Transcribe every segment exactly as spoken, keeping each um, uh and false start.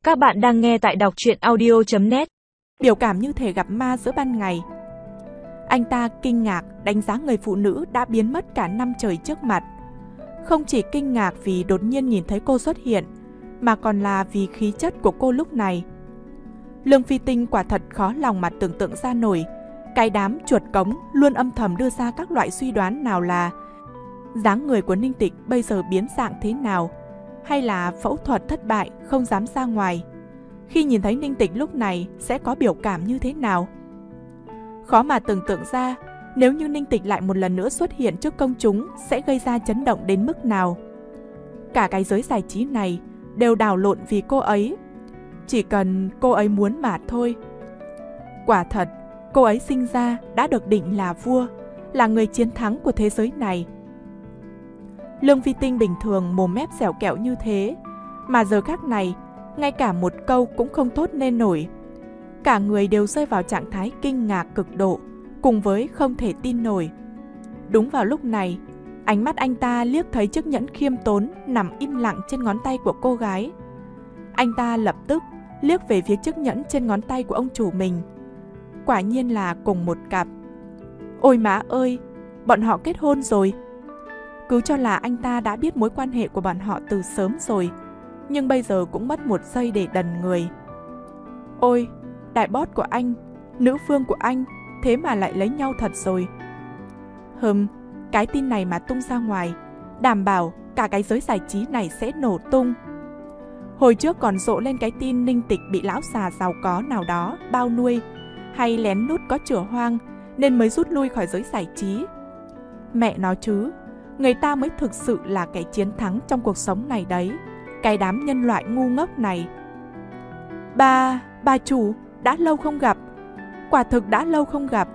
Các bạn đang nghe tại đọc truyện audio chấm net. Biểu cảm như thể gặp ma giữa ban ngày. Anh ta kinh ngạc đánh giá người phụ nữ đã biến mất cả năm trời trước mặt. Không chỉ kinh ngạc vì đột nhiên nhìn thấy cô xuất hiện, mà còn là vì khí chất của cô lúc này. Lương Phi Tinh quả thật khó lòng mà tưởng tượng ra nổi. Cái đám chuột cống luôn âm thầm đưa ra các loại suy đoán, nào là dáng người của Ninh Tịch bây giờ biến dạng thế nào, hay là phẫu thuật thất bại không dám ra ngoài. Khi nhìn thấy Ninh Tịch lúc này sẽ có biểu cảm như thế nào. Khó mà tưởng tượng ra nếu như Ninh Tịch lại một lần nữa xuất hiện trước công chúng sẽ gây ra chấn động đến mức nào. Cả cái giới giải trí này đều đảo lộn vì cô ấy. Chỉ cần cô ấy muốn mà thôi. Quả thật, cô ấy sinh ra đã được định là vua, là người chiến thắng của thế giới này. Lương Phi Tinh bình thường mồm mép dẻo kẹo như thế, mà giờ khắc này, ngay cả một câu cũng không thốt nên nổi. Cả người đều rơi vào trạng thái kinh ngạc cực độ, cùng với không thể tin nổi. Đúng vào lúc này, ánh mắt anh ta liếc thấy chiếc nhẫn khiêm tốn nằm im lặng trên ngón tay của cô gái. Anh ta lập tức liếc về phía chiếc nhẫn trên ngón tay của ông chủ mình. Quả nhiên là cùng một cặp. Ôi má ơi, bọn họ kết hôn rồi. Cứ cho là anh ta đã biết mối quan hệ của bọn họ từ sớm rồi, nhưng bây giờ cũng mất một giây để đần người. Ôi, đại boss của anh, nữ phương của anh, thế mà lại lấy nhau thật rồi. Hừm, cái tin này mà tung ra ngoài, đảm bảo cả cái giới giải trí này sẽ nổ tung. Hồi trước còn rộ lên cái tin Ninh Tịch bị lão già giàu có nào đó bao nuôi, hay lén nút có chửa hoang nên mới rút lui khỏi giới giải trí. Mẹ nó chứ, người ta mới thực sự là kẻ chiến thắng trong cuộc sống này đấy. Cái đám nhân loại ngu ngốc này. Bà, bà chủ, đã lâu không gặp. Quả thực đã lâu không gặp.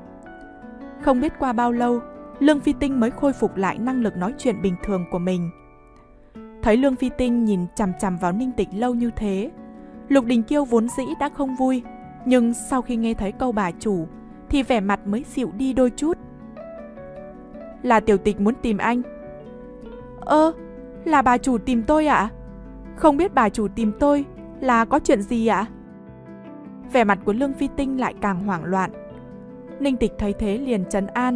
Không biết qua bao lâu, Lương Phi Tinh mới khôi phục lại năng lực nói chuyện bình thường của mình. Thấy Lương Phi Tinh nhìn chằm chằm vào Ninh Tịch lâu như thế, Lục Đình Kiêu vốn dĩ đã không vui, nhưng sau khi nghe thấy câu bà chủ thì vẻ mặt mới dịu đi đôi chút. Là tiểu tịch muốn tìm anh. Ơ, là bà chủ tìm tôi ạ? Không biết bà chủ tìm tôi là có chuyện gì ạ? Vẻ mặt của Lương Phi Tinh lại càng hoảng loạn. Ninh Tịch thấy thế liền trấn an.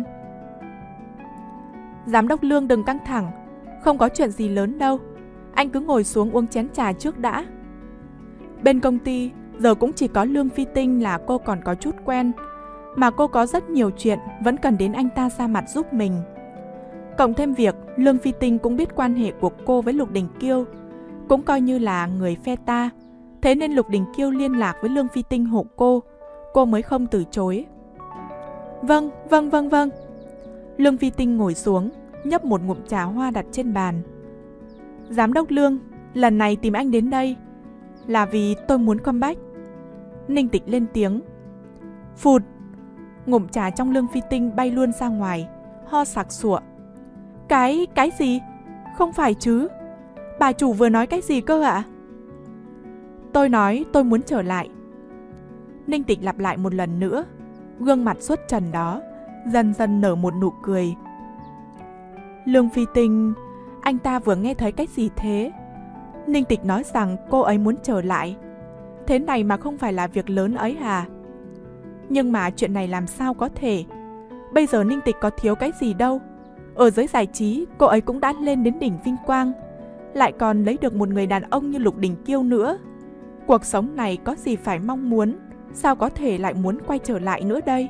Giám đốc Lương đừng căng thẳng, không có chuyện gì lớn đâu. Anh cứ ngồi xuống uống chén trà trước đã. Bên công ty giờ cũng chỉ có Lương Phi Tinh là cô còn có chút quen, mà cô có rất nhiều chuyện vẫn cần đến anh ta ra mặt giúp mình. Cộng thêm việc Lương Phi Tinh cũng biết quan hệ của cô với Lục Đình Kiêu, cũng coi như là người phe ta. Thế nên Lục Đình Kiêu liên lạc với Lương Phi Tinh hộ cô, cô mới không từ chối. Vâng, vâng, vâng, vâng. Lương Phi Tinh ngồi xuống, nhấp một ngụm trà hoa đặt trên bàn. Giám đốc Lương, lần này tìm anh đến đây là vì tôi muốn comeback. Ninh Tịch lên tiếng. Phụt. Ngụm trà trong Lương Phi Tinh bay luôn ra ngoài, ho sặc sụa. Cái, cái gì? Không phải chứ? Bà chủ vừa nói cái gì cơ ạ? Tôi nói tôi muốn trở lại. Ninh Tịch lặp lại một lần nữa, gương mặt xuất trần đó dần dần nở một nụ cười. Lương Phi Tinh, anh ta vừa nghe thấy cái gì thế? Ninh Tịch nói rằng cô ấy muốn trở lại. Thế này mà không phải là việc lớn ấy à? Nhưng mà chuyện này làm sao có thể? Bây giờ Ninh Tịch có thiếu cái gì đâu. Ở giới giải trí cô ấy cũng đã lên đến đỉnh vinh quang, lại còn lấy được một người đàn ông như Lục Đình Kiêu nữa. Cuộc sống này có gì phải mong muốn, sao có thể lại muốn quay trở lại nữa đây?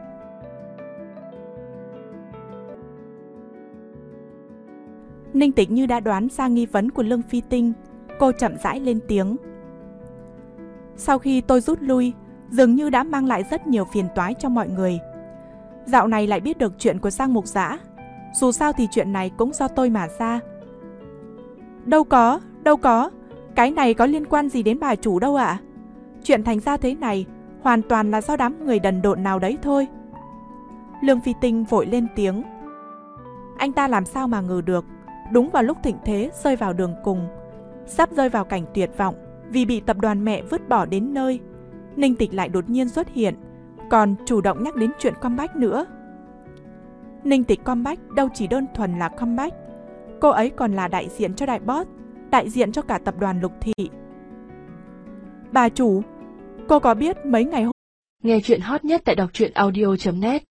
Ninh Tịch như đã đoán ra nghi vấn của Lương Phi Tinh, cô chậm rãi lên tiếng. Sau khi tôi rút lui, dường như đã mang lại rất nhiều phiền toái cho mọi người. Dạo này lại biết được chuyện của Giang Mục Dã. Dù sao thì chuyện này cũng do tôi mà ra. Đâu có, đâu có. Cái này có liên quan gì đến bà chủ đâu ạ? Chuyện thành ra thế này hoàn toàn là do đám người đần độn nào đấy thôi. Lương Phi Tinh vội lên tiếng. Anh ta làm sao mà ngờ được, đúng vào lúc thịnh thế rơi vào đường cùng, sắp rơi vào cảnh tuyệt vọng vì bị tập đoàn mẹ vứt bỏ đến nơi, Ninh Tịch lại đột nhiên xuất hiện, còn chủ động nhắc đến chuyện comeback nữa. Ninh Tịch comeback đâu chỉ đơn thuần là comeback, cô ấy còn là đại diện cho đại boss, đại diện cho cả tập đoàn Lục Thị. Bà chủ, cô có biết mấy ngày hôm... Nghe chuyện hot nhất tại đọc truyện audio chấm net